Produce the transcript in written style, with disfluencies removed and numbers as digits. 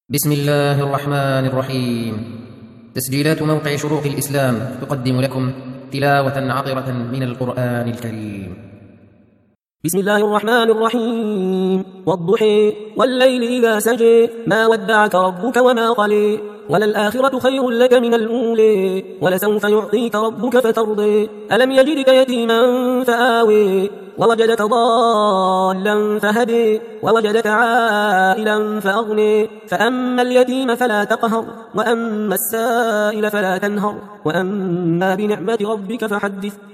بسم الله الرحمن الرحيم. تسجيلات موقع شروق الإسلام تقدم لكم تلاوة عطرة من القرآن الكريم. بسم الله الرحمن الرحيم. والضحى والليل إذا سجى ما ودعك ربك وما قلى وللآخرة خير لك من الأولى ولسوف يعطيك ربك فترضى ألم يجدك يتيما فآوى ووجدك ضالا فهدي ووجدك عائلا فأغني فأما اليتيم فلا تقهر وأما السائل فلا تنهر وأما بنعمة ربك فحدث.